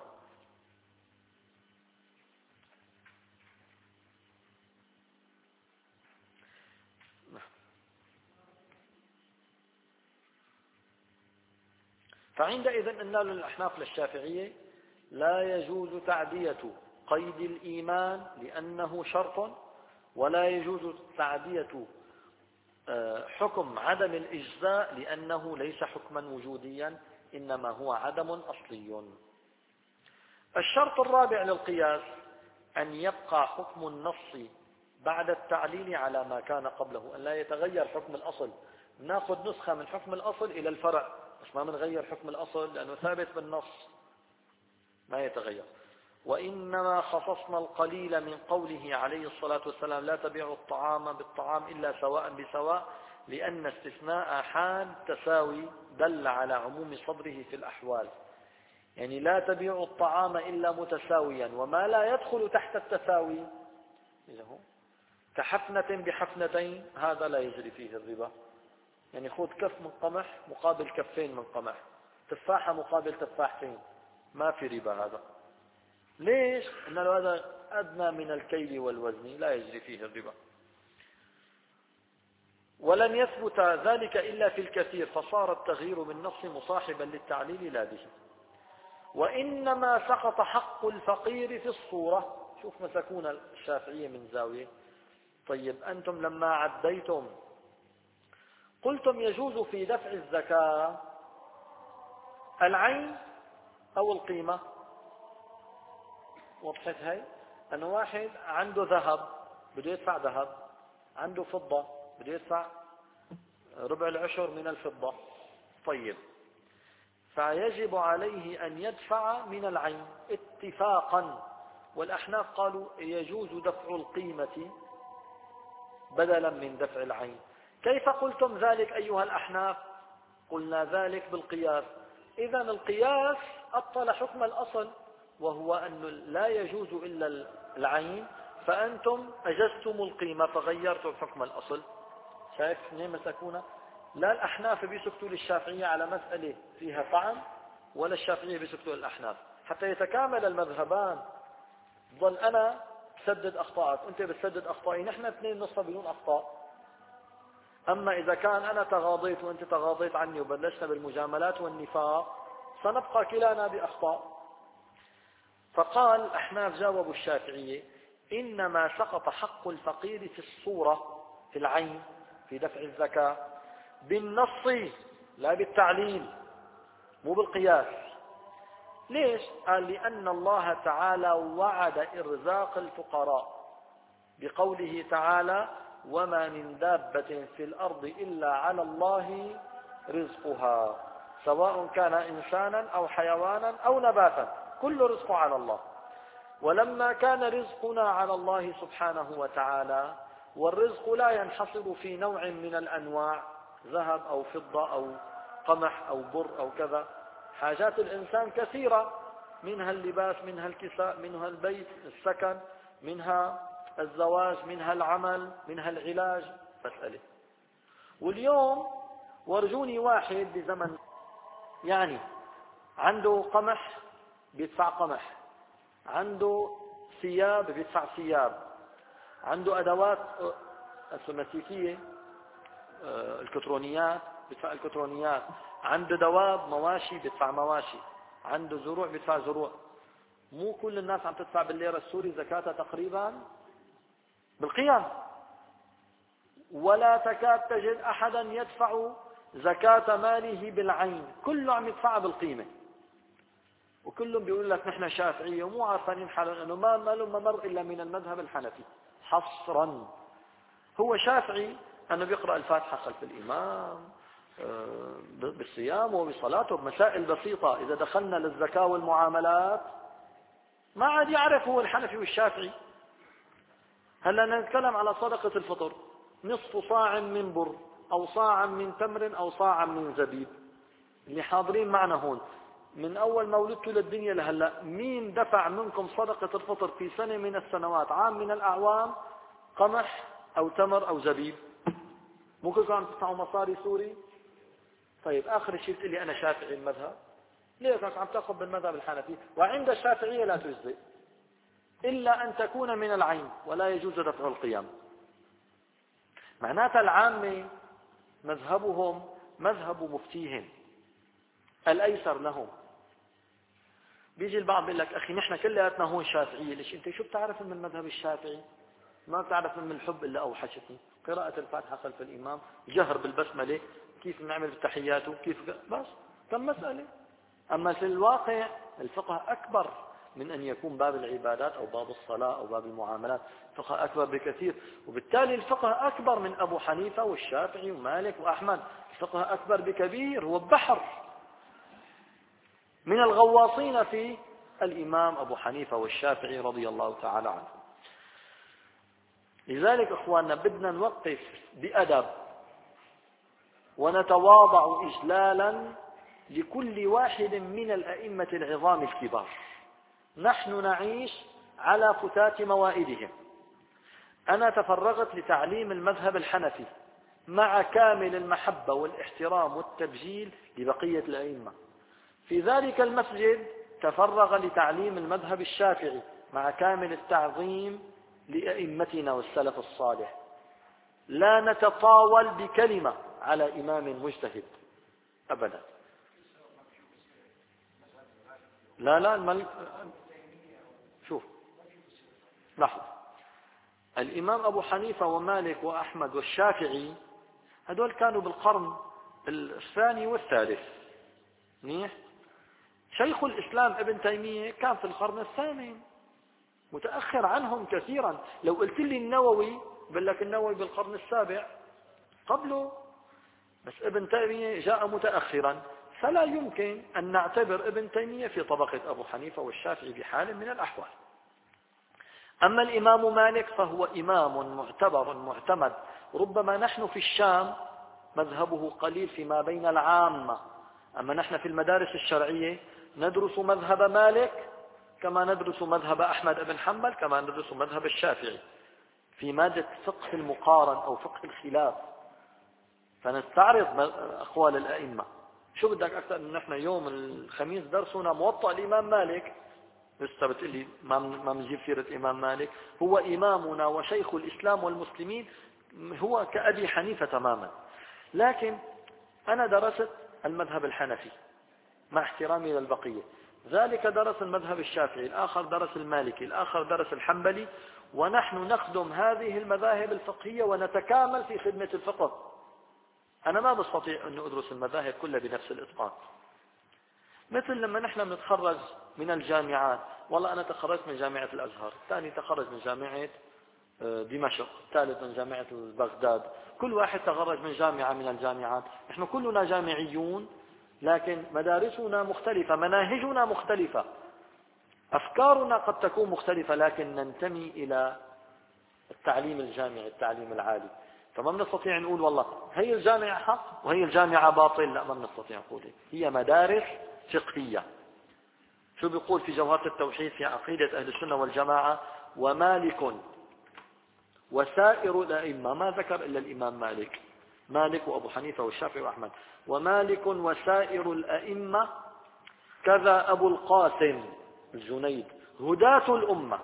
فعندئذ قلنا للأحناف للشافعية لا يجوز تعدية قيد الإيمان لأنه شرط، ولا يجوز تعدية حكم عدم الإجزاء لأنه ليس حكما وجوديا، إنما هو عدم أصلي. الشرط الرابع للقياس أن يبقى حكم النص بعد التعليل على ما كان قبله، أن لا يتغير حكم الأصل. ناخذ نسخة من حكم الأصل إلى الفرع، بس ما بنغير حكم الأصل لأنه ثابت بالنص ما يتغير. وإنما خصصنا القليل من قوله عليه الصلاة والسلام لا تبيعوا الطعام بالطعام إلا سواء بسواء، لأن استثناء حال تساوي دل على عموم صدره في الأحوال. يعني لا تبيعوا الطعام إلا متساويا، وما لا يدخل تحت التساوي كحفنة بحفنتين هذا لا يجري فيه الربا. يعني خذ كف من قمح مقابل كفين من قمح، تفاحة مقابل تفاحتين، ما في ربا هذا. ليش؟ إن هذا أدنى من الكيل والوزن لا يجري فيه الربا. ولن يثبت ذلك إلا في الكثير، فصار التغيير بالنص مصاحبا للتعليل لا به. وإنما سقط حق الفقير في الصورة. شوف مسكون الشافعية من زاوية. طيب أنتم لما عديتم قلتم يجوز في دفع الزكاة العين أو القيمة. وضحت هاي؟ أنه واحد عنده ذهب بده يدفع ذهب، عنده فضة بده يدفع ربع العشر من الفضة. طيب، فيجب عليه أن يدفع من العين اتفاقا. والأحناف قالوا يجوز دفع القيمة بدلا من دفع العين. كيف قلتم ذلك أيها الأحناف؟ قلنا ذلك بالقياس. إذن القياس أبطل حكم الأصل، وهو أن لا يجوز إلا العين، فأنتم أجزتم القيمة فغيرتم حكم الأصل. شايف منين مسكونا؟ لا الأحناف بيسكتوا للشافعية على مسألة فيها طعن، ولا الشافعية بيسكتوا للأحناف، حتى يتكامل المذهبان. ظل أنا بسدد أخطائك وأنت بتسدد أخطائي، نحن اثنين نصف بدون أخطاء. أما إذا كان أنا تغاضيت وأنت تغاضيت عني وبلشنا بالمجاملات والنفاق، سنبقى كلانا بأخطاء. فقال الأحناف جاوبوا الشافعية: إنما سقط حق الفقير في الصورة، في العين، في دفع الزكاة، بالنص لا بالتعليل، مو بالقياس. ليش؟ قال: لأن الله تعالى وعد إرزاق الفقراء بقوله تعالى: وما من دابة في الأرض إلا على الله رزقها، سواء كان إنسانا أو حيوانا أو نباتا، كل رزق على الله. ولما كان رزقنا على الله سبحانه وتعالى، والرزق لا ينحصر في نوع من الأنواع، ذهب أو فضة أو قمح أو بر أو كذا، حاجات الإنسان كثيرة، منها اللباس، منها الكساء، منها البيت، السكن، منها الزواج، منها العمل، منها العلاج، مسألة. واليوم ورجوني واحد بزمن يعني عنده قمح بيدفع قمح، عنده ثياب بيدفع ثياب، عنده أدوات السوماتيكية الكترونيات بيدفع الكترونيات، عنده دواب مواشي بيدفع مواشي، عنده زروع بيدفع زروع. مو كل الناس عم تدفع بالليرة السوري زكاتها تقريبا بالقيم، ولا تكاد تجد أحدا يدفع زكاة ماله بالعين، كله عم يدفعها بالقيمة. وكلهم بيقول لك نحن شافعية ومو عارفين حالهم أنه ما ما لهم ممر إلا من المذهب الحنفي حصرا. هو شافعي أنه بيقرأ الفاتحة خلف الإمام بالصيام وبصلاته بمسائل بسيطة. إذا دخلنا للزكاة والمعاملات ما عاد يعرف هو الحنفي والشافعي. هلا نتكلم على صدقة الفطر، نصف صاع من بر أو صاعا من تمر أو صاعا من زبيب. اللي حاضرين معنا هون من أول ما ولدتوا للدنيا لهلا، مين دفع منكم صدقة الفطر في سنة من السنوات، عام من الأعوام، قمح أو تمر أو زبيب؟ مو كلكم عم تدفعوا مصاري سوري؟ طيب آخر شيء بتقول لي أنا شافعي المذهب، ليه كنت عم تأخذ بالمذهب الحنفي؟ وعند الشافعية لا تجزئ إلا أن تكون من العين، ولا يجوز دفع القيم. معناتها العامة مذهبهم مذهب مفتيهم الأيسر لهم. بيجي البعض بيقول لك أخي نحن كلياتنا هون شافعية، ليش أنت شو بتعرف من المذهب الشافعي؟ ما بتعرف من الحب إلا أوحشتني، قراءة الفاتحة خلف الإمام، جهر بالبسملة، كيف نعمل بالتحيات وكيف بس كم مسألة. أما في الواقع الفقه أكبر من أن يكون باب العبادات أو باب الصلاة أو باب المعاملات، الفقه أكبر بكثير. وبالتالي الفقه أكبر من أبو حنيفة والشافعي ومالك وأحمد، الفقه أكبر بكبير، هو بحر من الغواصين في الإمام أبو حنيفة والشافعي رضي الله تعالى عنه. لذلك إخواننا بدنا نوقف بأدب ونتواضع إجلالا لكل واحد من الأئمة العظام الكبار. نحن نعيش على فتات موائدهم. أنا تفرغت لتعليم المذهب الحنفي مع كامل المحبة والاحترام والتبجيل لبقية الأئمة. في ذلك المسجد تفرغ لتعليم المذهب الشافعي مع كامل التعظيم لأئمتنا والسلف الصالح. لا نتطاول بكلمة على إمام مجتهد أبدا. لا لا المل... شوف لحظة، الإمام أبو حنيفة ومالك وأحمد والشافعي هذول كانوا بالقرن الثاني والثالث، منيح. شيخ الإسلام ابن تيمية كان في القرن الثامن، متأخر عنهم كثيرا. لو قلت لي النووي بقول لك النووي بالقرن السابع قبله، بس ابن تيمية جاء متأخرا، فلا يمكن أن نعتبر ابن تيمية في طبقة أبو حنيفة والشافعي بحال من الأحوال. أما الإمام مالك فهو إمام معتبر معتمد، ربما نحن في الشام مذهبه قليل فيما بين العامة، أما نحن في المدارس الشرعية ندرس مذهب مالك كما ندرس مذهب أحمد بن حنبل كما ندرس مذهب الشافعي في مادة فقه المقارن أو فقه الخلاف، فنستعرض أقوال الأئمة. شو بدك أكثر من نحن يوم الخميس درسنا موطأ الإمام مالك، لسه بتقلي ما ما بنجيب سيرة إمام مالك، هو إمامنا وشيخ الإسلام والمسلمين، هو كأبي حنيفة تماما. لكن أنا درست المذهب الحنفي مع احترامي للبقية، ذلك درس المذهب الشافعي، الآخر درس المالكي، الآخر درس الحنبلي، ونحن نخدم هذه المذاهب الفقهية ونتكامل في خدمة الفقه. أنا ما بستطيع أن أدرس المذاهب كلها بنفس الإتقان. مثل لما نحن بنتخرج من الجامعات، والله أنا تخرجت من جامعة الأزهر، الثاني تخرج من جامعة دمشق، الثالث من جامعة بغداد، كل واحد تخرج من جامعة من الجامعات، نحن كلنا جامعيون، لكن مدارسنا مختلفة، مناهجنا مختلفة، أفكارنا قد تكون مختلفة، لكن ننتمي إلى التعليم الجامعي التعليم العالي. فما بنستطيع نقول والله هي الجامعة حق وهي الجامعة باطل، لا، ما بنستطيع نقول. هي مدارس فقهية. شو بيقول في جوهرة التوحيد في عقيدة أهل السنة والجماعة؟ ومالك وسائر الأئمة، ما ذكر إلا الإمام مالك، مالك وأبو حنيفة والشافعي وأحمد، ومالك وسائر الأئمة كذا أبو القاسم الجنيد هداة الأمة،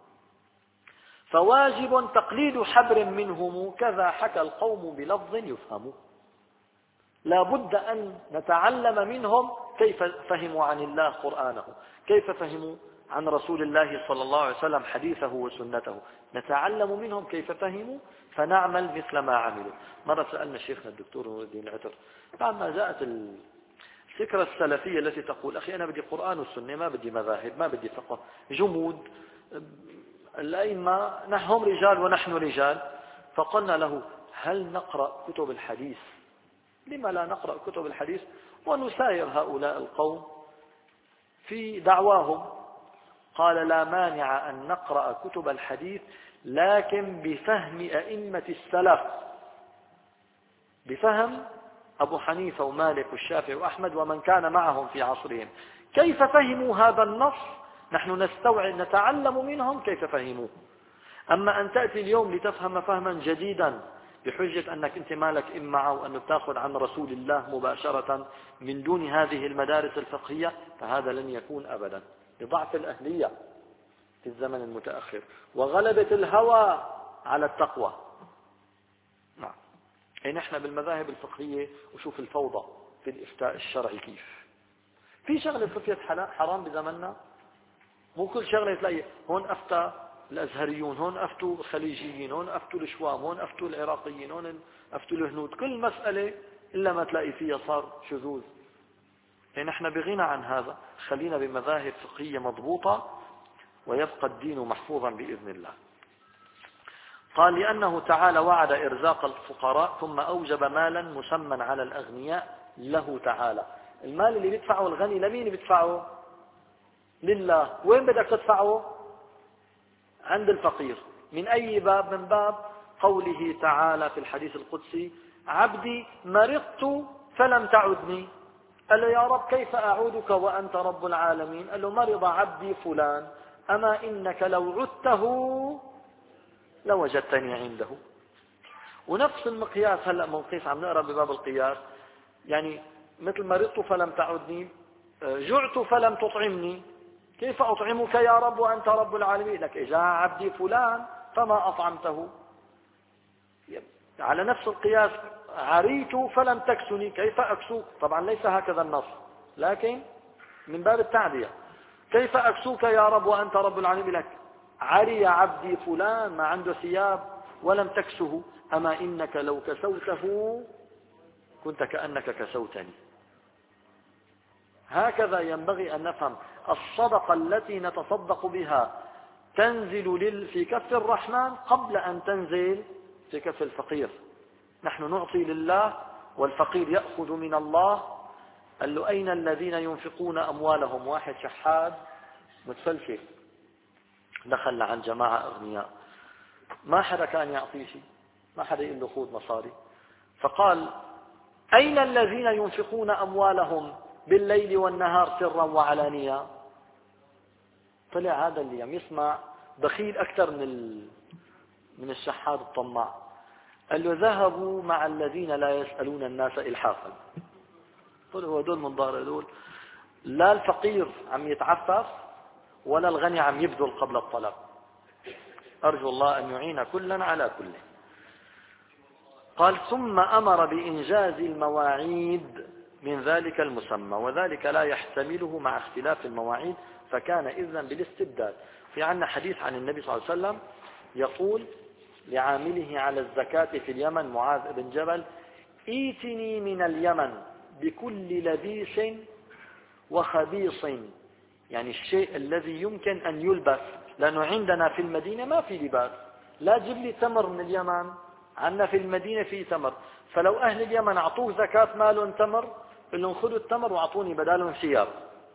فواجب تقليد حبر منهم كذا حكى القوم بلفظ يفهم. لا بد أن نتعلم منهم كيف فهموا عن الله قرآنه، كيف فهموا عن رسول الله صلى الله عليه وسلم حديثه وسنته، نتعلم منهم كيف فهموا فنعمل مثل ما عملوا. مرة سألنا شيخنا الدكتور نور الدين العتر بعد ما جاءت الفكرة السلفية التي تقول أخي أنا بدي قرآن والسنة، ما بدي مذاهب، ما بدي فقه، جمود، الأئمة هم رجال ونحن رجال، فقلنا له هل نقرأ كتب الحديث؟ لما لا نقرأ كتب الحديث ونساير هؤلاء القوم في دعواهم؟ قال لا مانع أن نقرأ كتب الحديث، لكن بفهم أئمة السلف، بفهم أبو حنيفة ومالك والشافعي وأحمد ومن كان معهم في عصرهم، كيف فهموا هذا النص نحن نستوعب نتعلم منهم كيف فهموه. أما أن تأتي اليوم لتفهم فهما جديدا بحجة أنك أنت مالك إمعة وأنه تأخذ عن رسول الله مباشرة من دون هذه المدارس الفقهية، فهذا لن يكون أبدا، لضعف الأهلية في الزمن المتأخر وغلبة الهوى على التقوى. نعم، أي نحن بالمذاهب الفقهية وشوف الفوضى في الإفتاء الشرعي كيف. في شغلة فتيت حرام بزمننا، مو كل شغلة تلاقي هون أفتى الأزهريون، هون أفتوا الخليجيين، هون أفتوا الشوام، هون أفتوا العراقيين، هون أفتوا الهنود، كل مسألة إلا ما تلاقي فيها صار شذوذ. يعني نحن بغنى عن هذا، خلينا بمذاهب فقهية مضبوطة ويبقى الدين محفوظا بإذن الله. قال لأنه تعالى وعد إرزاق الفقراء ثم أوجب مالا مسمى على الأغنياء له تعالى. المال اللي بيدفعه الغني لمين بيدفعه؟ لله. وين بدك تدفعه؟ عند الفقير. من أي باب؟ من باب قوله تعالى في الحديث القدسي عبدي مرضت فلم تعدني. قال له يا رب كيف أعودك وأنت رب العالمين؟ قال له مرض عبدي فلان أما إنك لو عدته لوجدتني عنده. ونفس المقياس هلأ منقيس عم نقرأ بباب القياس، يعني مثل مرضت فلم تعدني، جعت فلم تطعمني، كيف أطعمك يا رب وأنت رب العالمين؟ لك جاء عبدي فلان فما أطعمته. على نفس القياس عريت فلم تكسني، كيف أكسوك؟ طبعا ليس هكذا النص، لكن من باب التعدية، كيف أكسوك يا رب وأنت رب العالمين؟ لك عري عبدي فلان ما عنده ثياب ولم تكسه أما إنك لو كسوته كنت كأنك كسوتني. هكذا ينبغي أن نفهم. الصدقة التي نتصدق بها تنزل في كف الرحمن قبل أن تنزل في كف الفقير. نحن نعطي لله والفقير يأخذ من الله. قال له أين الذين ينفقون أموالهم؟ واحد شحاد متفلسف دخل عن جماعة أغنياء، ما حدا كان يعطيه شيء، ما حدا يقول له خذ مصاري، فقال أين الذين ينفقون أموالهم بالليل والنهار سرا وعلانية؟ طلع هذا اللي عم يسمع بخيل أكثر من من الشحاد الطماع. قال له ذهبوا مع الذين لا يسألون الناس إلحافا. قل هو دول من ظهر دول، لا الفقير عم يتعفف ولا الغني عم يبذل قبل الطلب. أرجو الله أن يعين كلا على كله. قال ثم أمر بإنجاز المواعيد من ذلك المسمى، وذلك لا يحتمله مع اختلاف المواعيد، فكان إذن بالاستبداد. في عنا حديث عن النبي صلى الله عليه وسلم يقول لعامله على الزكاة في اليمن معاذ بن جبل: ائتني من اليمن بكل لبيس وخبيص، يعني الشيء الذي يمكن أن يلبس، لأنه عندنا في المدينة ما في لباس. لا تجيب لي تمر من اليمن، عندنا في المدينة في تمر، فلو أهل اليمن أعطوه زكاة مالهم تمر، قل لهم خذوا التمر وأعطوني بدالهم ثياب.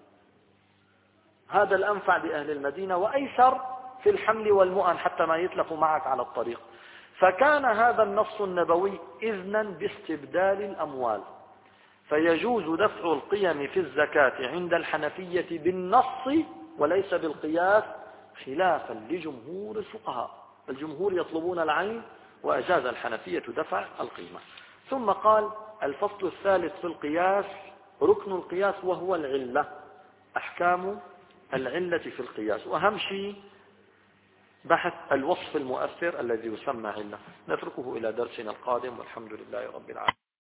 هذا الأنفع بأهل المدينة وأيسر في الحمل والمؤن حتى ما يتلفوا معك على الطريق. فكان هذا النص النبوي إذنا باستبدال الأموال، فيجوز دفع القيم في الزكاة عند الحنفية بالنص وليس بالقياس، خلافا لجمهور الفقهاء. الجمهور يطلبون العين، وأجاز الحنفية دفع القيمة. ثم قال: الفصل الثالث في القياس، ركن القياس وهو العلة، أحكام العلة في القياس، وأهم شيء بحث الوصف المؤثر الذي يسمى علة. نتركه إلى درسنا القادم، والحمد لله رب العالمين.